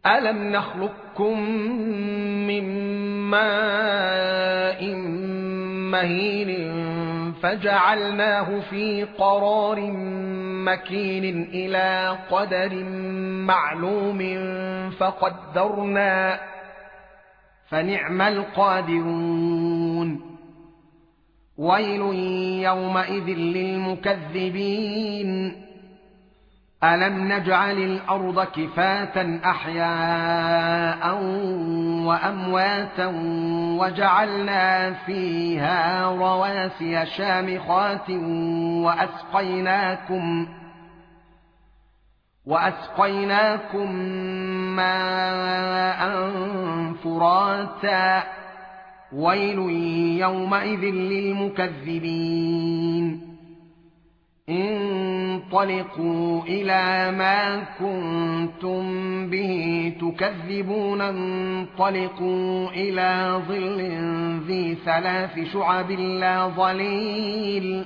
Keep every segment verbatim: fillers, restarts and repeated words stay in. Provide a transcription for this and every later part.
ألم نخلقكم من ماء مهين فجعلناه في قرار مكين إلى قدر معلوم فقدرنا فنعم القادرون ويل يومئذ للمكذبين ألم نجعل الأرض كفاة أحياء وأمواتا وجعلنا فيها رواسي شامخات وأسقيناكم وأسقيناكم ماء فراتا ويل يومئذ للمكذبين انطلقوا إلى ما كنتم به تكذبون انطلقوا إلى ظل ذي ثلاث شعب لا ظليل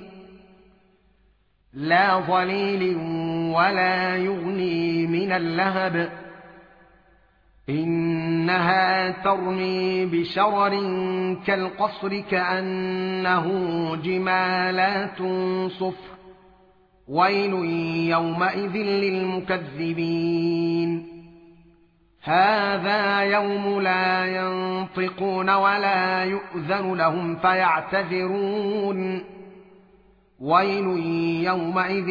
لا ظليل ولا يغني من اللهب إنها ترمي بشرر كالقصر كأنه جمالات صفر ويل يومئذ للمكذبين هذا يوم لا ينطقون ولا يؤذن لهم فيعتذرون ويل يومئذ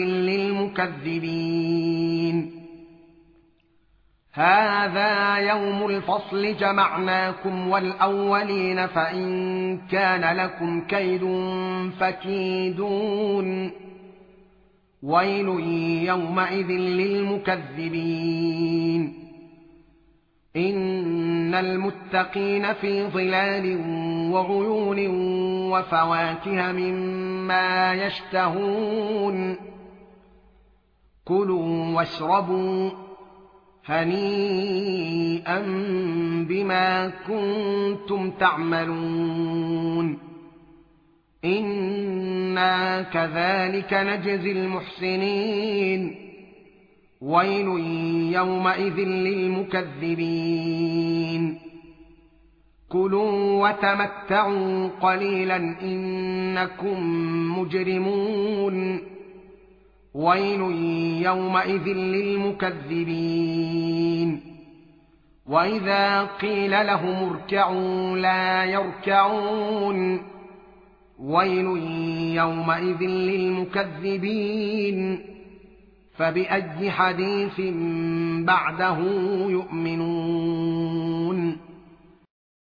للمكذبين هذا يوم الفصل جمعناكم والأولين فإن كان لكم كيد فكيدون ويل يومئذ للمكذبين إن المتقين في ظلال وعيون وفواكه مما يشتهون كلوا واشربوا هنيئا بما كنتم تعملون إنا كذلك نجزي المحسنين ويل يومئذ للمكذبين كلوا وتمتعوا قليلا إنكم مجرمون ويل يومئذ للمكذبين وإذا قيل لهم اركعوا لا يركعون ويل يومئذ للمكذبين فبأي حديث بعده يؤمنون